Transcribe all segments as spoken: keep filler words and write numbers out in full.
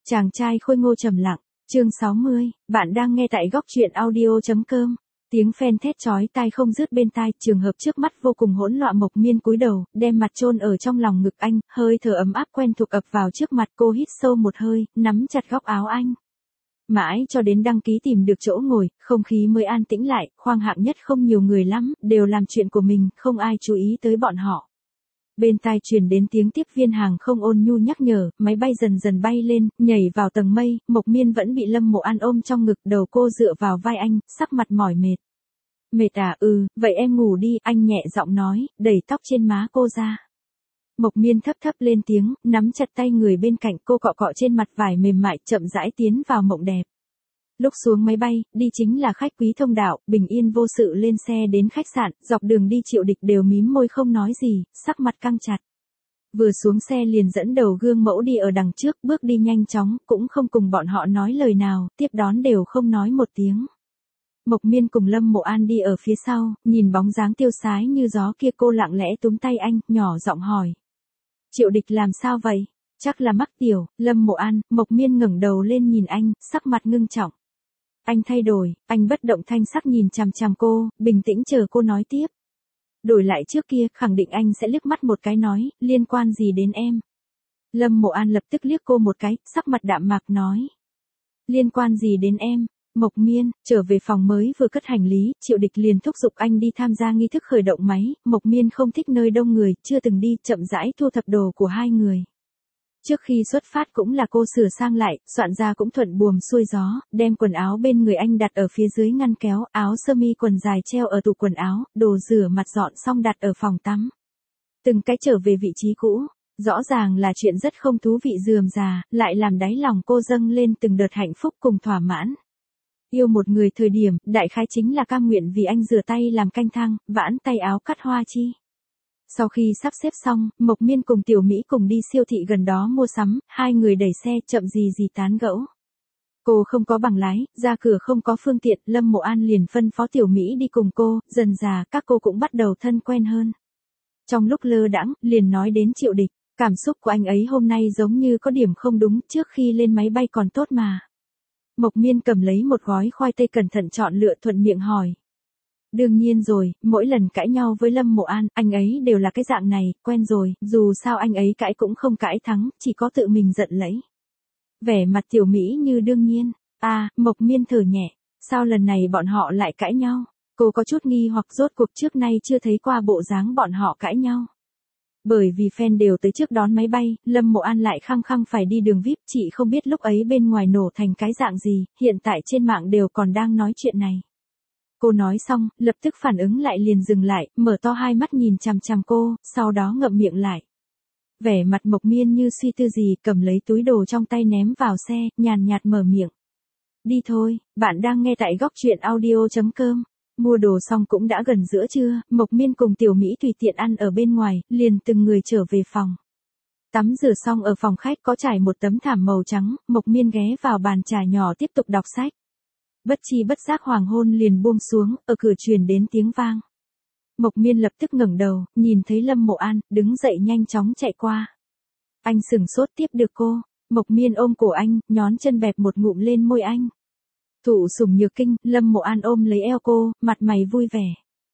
Chàng trai khôi ngô trầm lặng, chương sáu mươi, bạn đang nghe tại góc truyện audio.com. Tiếng phen thét chói tai không dứt bên tai, trường hợp trước mắt vô cùng hỗn loạn. Mộc Miên cúi đầu, đem mặt chôn ở trong lòng ngực anh, hơi thở ấm áp quen thuộc ập vào trước mặt cô, hít sâu một hơi, nắm chặt góc áo anh. Mãi cho đến đăng ký tìm được chỗ ngồi, không khí mới an tĩnh lại, khoang hạng nhất không nhiều người lắm, đều làm chuyện của mình, không ai chú ý tới bọn họ. Bên tai truyền đến tiếng tiếp viên hàng không ôn nhu nhắc nhở, máy bay dần dần bay lên, nhảy vào tầng mây. Mộc Miên vẫn bị Lâm Mộ An ôm trong ngực, đầu cô dựa vào vai anh, sắc mặt mỏi mệt. Mệt à? Ừ, vậy em ngủ đi, anh nhẹ giọng nói, đẩy tóc trên má cô ra. Mộc Miên thấp thấp lên tiếng, nắm chặt tay người bên cạnh cô, cọ cọ trên mặt vải mềm mại, chậm rãi tiến vào mộng đẹp. Lúc xuống máy bay, đi chính là khách quý thông đạo, bình yên vô sự lên xe đến khách sạn, dọc đường đi Triệu Địch đều mím môi không nói gì, sắc mặt căng chặt. Vừa xuống xe liền dẫn đầu gương mẫu đi ở đằng trước, bước đi nhanh chóng, cũng không cùng bọn họ nói lời nào, tiếp đón đều không nói một tiếng. Mộc Miên cùng Lâm Mộ An đi ở phía sau, nhìn bóng dáng tiêu sái như gió kia, cô lặng lẽ túm tay anh, nhỏ giọng hỏi. Triệu Địch làm sao vậy? Chắc là mắc tiểu. Lâm Mộ An. Mộc Miên ngẩng đầu lên nhìn anh, sắc mặt ngưng trọng. Anh thay đổi, anh bất động thanh sắc nhìn chằm chằm cô, bình tĩnh chờ cô nói tiếp. Đổi lại trước kia, khẳng định anh sẽ liếc mắt một cái nói, liên quan gì đến em? Lâm Mộ An lập tức liếc cô một cái, sắc mặt đạm mạc nói. Liên quan gì đến em? Mộc Miên. Trở về phòng mới vừa cất hành lý, Triệu Địch liền thúc giục anh đi tham gia nghi thức khởi động máy. Mộc Miên không thích nơi đông người, chưa từng đi, chậm rãi thu thập đồ của hai người. Trước khi xuất phát cũng là cô sửa sang lại, soạn ra cũng thuận buồm xuôi gió, đem quần áo bên người anh đặt ở phía dưới ngăn kéo, áo sơ mi quần dài treo ở tủ quần áo, đồ rửa mặt dọn xong đặt ở phòng tắm. Từng cái trở về vị trí cũ, rõ ràng là chuyện rất không thú vị rườm rà, lại làm đáy lòng cô dâng lên từng đợt hạnh phúc cùng thỏa mãn. Yêu một người thời điểm, đại khái chính là cam nguyện vì anh rửa tay làm canh thang, vãn tay áo cắt hoa chi. Sau khi sắp xếp xong, Mộc Miên cùng Tiểu Mỹ cùng đi siêu thị gần đó mua sắm, hai người đẩy xe chậm gì gì tán gẫu. Cô không có bằng lái, ra cửa không có phương tiện, Lâm Mộ An liền phân phó Tiểu Mỹ đi cùng cô, dần dà các cô cũng bắt đầu thân quen hơn. Trong lúc lơ đãng, liền nói đến Triệu Địch, cảm xúc của anh ấy hôm nay giống như có điểm không đúng, trước khi lên máy bay còn tốt mà. Mộc Miên cầm lấy một gói khoai tây cẩn thận chọn lựa, thuận miệng hỏi. Đương nhiên rồi, mỗi lần cãi nhau với Lâm Mộ An, anh ấy đều là cái dạng này, quen rồi, dù sao anh ấy cãi cũng không cãi thắng, chỉ có tự mình giận lấy. Vẻ mặt Tiểu Mỹ như đương nhiên. À, Mộc Miên thở nhẹ, sao lần này bọn họ lại cãi nhau? Cô có chút nghi hoặc, rốt cuộc trước nay chưa thấy qua bộ dáng bọn họ cãi nhau. Bởi vì fan đều tới trước đón máy bay, Lâm Mộ An lại khăng khăng phải đi đường vi ai pi, chị không biết lúc ấy bên ngoài nổ thành cái dạng gì, hiện tại trên mạng đều còn đang nói chuyện này. Cô nói xong, lập tức phản ứng lại liền dừng lại, mở to hai mắt nhìn chằm chằm cô, sau đó ngậm miệng lại. Vẻ mặt Mộc Miên như suy tư gì, cầm lấy túi đồ trong tay ném vào xe, nhàn nhạt mở miệng. Đi thôi, bạn đang nghe tại góc truyện audio.com. Mua đồ xong cũng đã gần giữa trưa, Mộc Miên cùng Tiểu Mỹ tùy tiện ăn ở bên ngoài, liền từng người trở về phòng. Tắm rửa xong ở phòng khách có trải một tấm thảm màu trắng, Mộc Miên ghé vào bàn trà nhỏ tiếp tục đọc sách. Bất chi bất giác hoàng hôn liền buông xuống, ở cửa truyền đến tiếng vang. Mộc Miên lập tức ngẩng đầu, nhìn thấy Lâm Mộ An, đứng dậy nhanh chóng chạy qua. Anh sửng sốt tiếp được cô, Mộc Miên ôm cổ anh, nhón chân bẹp một ngụm lên môi anh. Thụ sủng nhược kinh, Lâm Mộ An ôm lấy eo cô, mặt mày vui vẻ.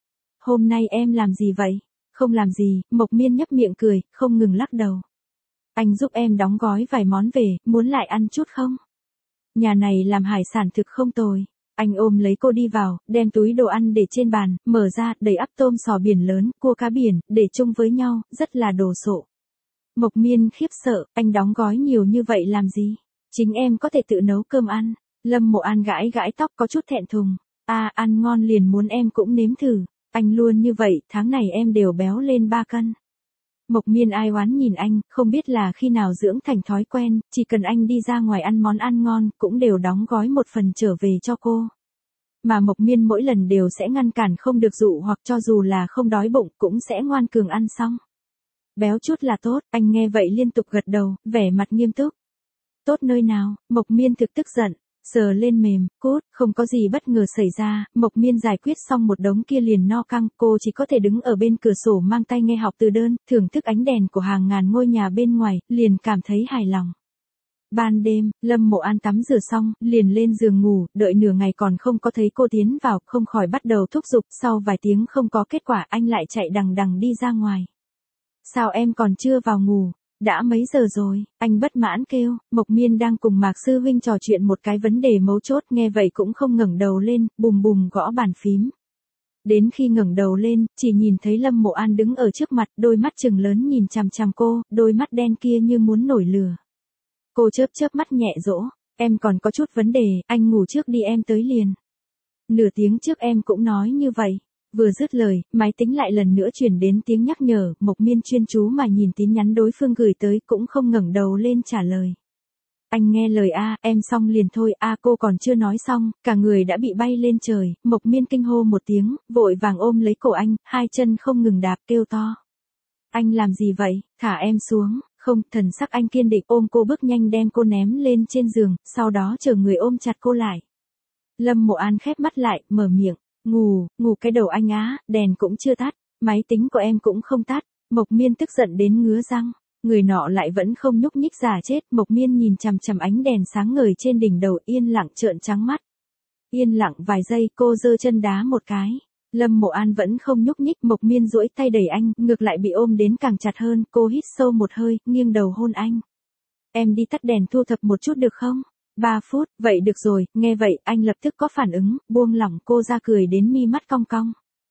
Hôm nay em làm gì vậy? Không làm gì, Mộc Miên nhấp miệng cười, không ngừng lắc đầu. Anh giúp em đóng gói vài món về, muốn lại ăn chút không? Nhà này làm hải sản thực không tồi. Anh ôm lấy cô đi vào, đem túi đồ ăn để trên bàn, mở ra, đầy ắp tôm sò biển lớn, cua cá biển, để chung với nhau, rất là đồ sộ. Mộc Miên khiếp sợ, anh đóng gói nhiều như vậy làm gì? Chính em có thể tự nấu cơm ăn. Lâm Mộ An gãi gãi tóc có chút thẹn thùng. À, ăn ngon liền muốn em cũng nếm thử. Anh luôn như vậy, tháng này em đều béo lên ba cân. Mộc Miên ai oán nhìn anh, không biết là khi nào dưỡng thành thói quen, chỉ cần anh đi ra ngoài ăn món ăn ngon, cũng đều đóng gói một phần trở về cho cô. Mà Mộc Miên mỗi lần đều sẽ ngăn cản không được dụ, hoặc cho dù là không đói bụng, cũng sẽ ngoan cường ăn xong. Béo chút là tốt, anh nghe vậy liên tục gật đầu, vẻ mặt nghiêm túc. Tốt nơi nào? Mộc Miên thực tức giận. Sờ lên mềm, cốt, không có gì bất ngờ xảy ra, Mộc Miên giải quyết xong một đống kia liền no căng, cô chỉ có thể đứng ở bên cửa sổ mang tay nghe học từ đơn, thưởng thức ánh đèn của hàng ngàn ngôi nhà bên ngoài, liền cảm thấy hài lòng. Ban đêm, Lâm Mộ An tắm rửa xong, liền lên giường ngủ, đợi nửa ngày còn không có thấy cô tiến vào, không khỏi bắt đầu thúc giục, sau vài tiếng không có kết quả, anh lại chạy đằng đằng đi ra ngoài. Sao em còn chưa vào ngủ? Đã mấy giờ rồi? Anh bất mãn kêu. Mộc Miên đang cùng Mạc Sư Huynh trò chuyện một cái vấn đề mấu chốt, nghe vậy cũng không ngẩng đầu lên, bùm bùm gõ bàn phím. Đến khi ngẩng đầu lên, chỉ nhìn thấy Lâm Mộ An đứng ở trước mặt, đôi mắt trừng lớn nhìn chằm chằm cô, đôi mắt đen kia như muốn nổi lửa. Cô chớp chớp mắt nhẹ dỗ, em còn có chút vấn đề, anh ngủ trước đi em tới liền. Nửa tiếng trước em cũng nói như vậy. Vừa dứt lời, máy tính lại lần nữa truyền đến tiếng nhắc nhở, Mộc Miên chuyên chú mà nhìn tin nhắn đối phương gửi tới, cũng không ngẩng đầu lên trả lời. Anh nghe lời a, em xong liền thôi, a cô còn chưa nói xong, cả người đã bị bay lên trời, Mộc Miên kinh hô một tiếng, vội vàng ôm lấy cổ anh, hai chân không ngừng đạp kêu to. Anh làm gì vậy, thả em xuống, không, thần sắc anh kiên định ôm cô bước nhanh đem cô ném lên trên giường, sau đó chờ người ôm chặt cô lại. Lâm Mộ An khép mắt lại, mở miệng, ngủ, ngủ cái đầu anh á, đèn cũng chưa tắt, máy tính của em cũng không tắt, Mộc Miên tức giận đến ngứa răng. Người nọ lại vẫn không nhúc nhích giả chết, Mộc Miên nhìn chằm chằm ánh đèn sáng ngời trên đỉnh đầu, yên lặng trợn trắng mắt. Yên lặng vài giây, cô giơ chân đá một cái. Lâm Mộ An vẫn không nhúc nhích, Mộc Miên duỗi tay đẩy anh, ngược lại bị ôm đến càng chặt hơn, cô hít sâu một hơi, nghiêng đầu hôn anh. Em đi tắt đèn thu thập một chút được không? Ba phút, vậy được rồi, nghe vậy, anh lập tức có phản ứng, buông lỏng cô ra cười đến mi mắt cong cong.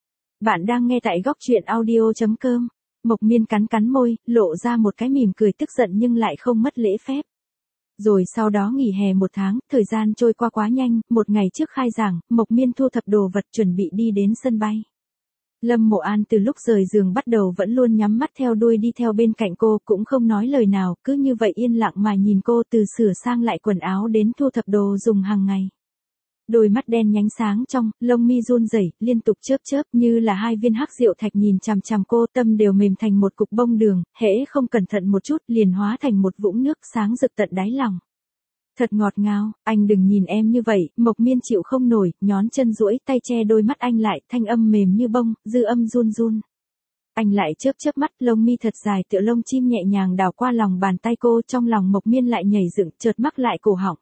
Bạn đang nghe tại góc truyện audio chấm com. Mộc Miên cắn cắn môi, lộ ra một cái mỉm cười tức giận nhưng lại không mất lễ phép. Rồi sau đó nghỉ hè một tháng, thời gian trôi qua quá nhanh, một ngày trước khai giảng, Mộc Miên thu thập đồ vật chuẩn bị đi đến sân bay. Lâm Mộ An từ lúc rời giường bắt đầu vẫn luôn nhắm mắt theo đuôi đi theo bên cạnh cô, cũng không nói lời nào, cứ như vậy yên lặng mà nhìn cô từ sửa sang lại quần áo đến thu thập đồ dùng hàng ngày. Đôi mắt đen nhánh sáng trong, lông mi run rẩy, liên tục chớp chớp như là hai viên hắc diệu thạch nhìn chằm chằm cô, tâm đều mềm thành một cục bông đường, hễ không cẩn thận một chút liền hóa thành một vũng nước sáng rực tận đáy lòng. Thật ngọt ngào, anh đừng nhìn em như vậy, Mộc Miên chịu không nổi, nhón chân duỗi tay che đôi mắt anh lại, thanh âm mềm như bông, dư âm run run. Anh lại chớp chớp mắt, lông mi thật dài tựa lông chim nhẹ nhàng đào qua lòng bàn tay cô, trong lòng Mộc Miên lại nhảy dựng, chợt mắc lại cổ họng.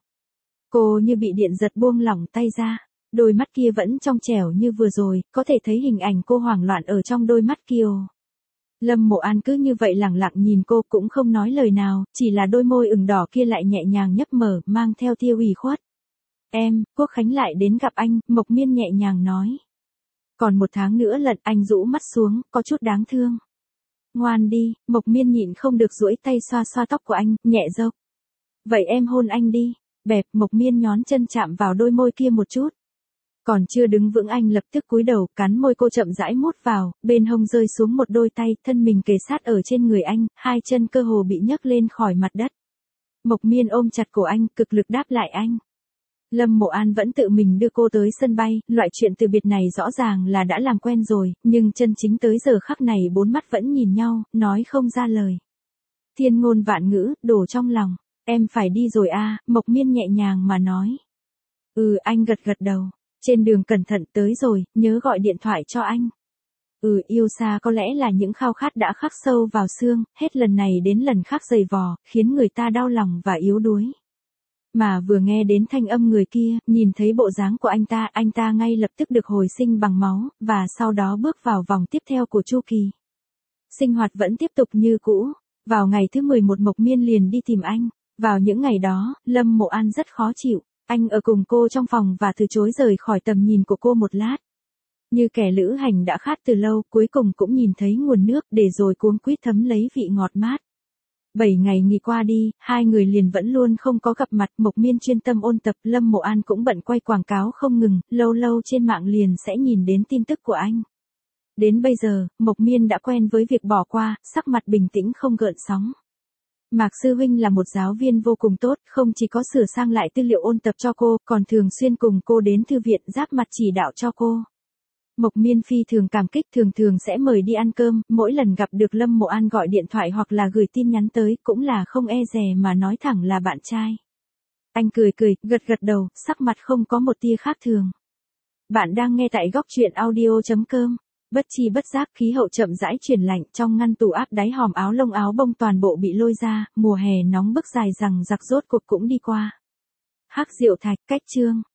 Cô như bị điện giật buông lỏng tay ra, đôi mắt kia vẫn trong trẻo như vừa rồi, có thể thấy hình ảnh cô hoảng loạn ở trong đôi mắt kia. Lâm Mộ An cứ như vậy lẳng lặng nhìn cô cũng không nói lời nào, chỉ là đôi môi ửng đỏ kia lại nhẹ nhàng nhấp mở, mang theo tia ủy khuất. Em, Quốc Khánh lại đến gặp anh, Mộc Miên nhẹ nhàng nói. Còn một tháng nữa lận, anh rũ mắt xuống, có chút đáng thương. Ngoan đi, Mộc Miên nhịn không được duỗi tay xoa xoa tóc của anh, nhẹ dốc. Vậy em hôn anh đi. Bẹp, Mộc Miên nhón chân chạm vào đôi môi kia một chút. Còn chưa đứng vững anh lập tức cúi đầu, cắn môi cô chậm rãi mút vào, bên hông rơi xuống một đôi tay, thân mình kề sát ở trên người anh, hai chân cơ hồ bị nhấc lên khỏi mặt đất. Mộc Miên ôm chặt cổ anh, cực lực đáp lại anh. Lâm Mộ An vẫn tự mình đưa cô tới sân bay, loại chuyện từ biệt này rõ ràng là đã làm quen rồi, nhưng chân chính tới giờ khắc này bốn mắt vẫn nhìn nhau, nói không ra lời. Thiên ngôn vạn ngữ, đổ trong lòng. Em phải đi rồi a, à, Mộc Miên nhẹ nhàng mà nói. Ừ, anh gật gật đầu. Trên đường cẩn thận, tới rồi, nhớ gọi điện thoại cho anh. Ừ, yêu xa có lẽ là những khao khát đã khắc sâu vào xương, hết lần này đến lần khác dày vò, khiến người ta đau lòng và yếu đuối. Mà vừa nghe đến thanh âm người kia, nhìn thấy bộ dáng của anh ta, anh ta ngay lập tức được hồi sinh bằng máu, và sau đó bước vào vòng tiếp theo của chu kỳ. Sinh hoạt vẫn tiếp tục như cũ. Vào ngày thứ mười một Mộc Miên liền đi tìm anh. Vào những ngày đó, Lâm Mộ An rất khó chịu, anh ở cùng cô trong phòng và từ chối rời khỏi tầm nhìn của cô một lát. Như kẻ lữ hành đã khát từ lâu, cuối cùng cũng nhìn thấy nguồn nước để rồi cuống quýt thấm lấy vị ngọt mát. Bảy ngày nghỉ qua đi, hai người liền vẫn luôn không có gặp mặt, Mộc Miên chuyên tâm ôn tập, Lâm Mộ An cũng bận quay quảng cáo không ngừng, lâu lâu trên mạng liền sẽ nhìn đến tin tức của anh. Đến bây giờ, Mộc Miên đã quen với việc bỏ qua, sắc mặt bình tĩnh không gợn sóng. Mạc Sư Huynh là một giáo viên vô cùng tốt, không chỉ có sửa sang lại tư liệu ôn tập cho cô, còn thường xuyên cùng cô đến thư viện giáp mặt chỉ đạo cho cô. Mộc Miên phi thường cảm kích, thường thường sẽ mời đi ăn cơm, mỗi lần gặp được Lâm Mộ An gọi điện thoại hoặc là gửi tin nhắn tới, cũng là không e dè mà nói thẳng là bạn trai. Anh cười cười, gật gật đầu, sắc mặt không có một tia khác thường. Bạn đang nghe tại góc truyện audio chấm com. Bất chi bất giác khí hậu chậm rãi chuyển lạnh, trong ngăn tủ áp đáy hòm áo lông áo bông toàn bộ bị lôi ra, mùa hè nóng bức dài rằng giặc rốt cuộc cũng đi qua. Hắc Diệu Thạch, cách chương.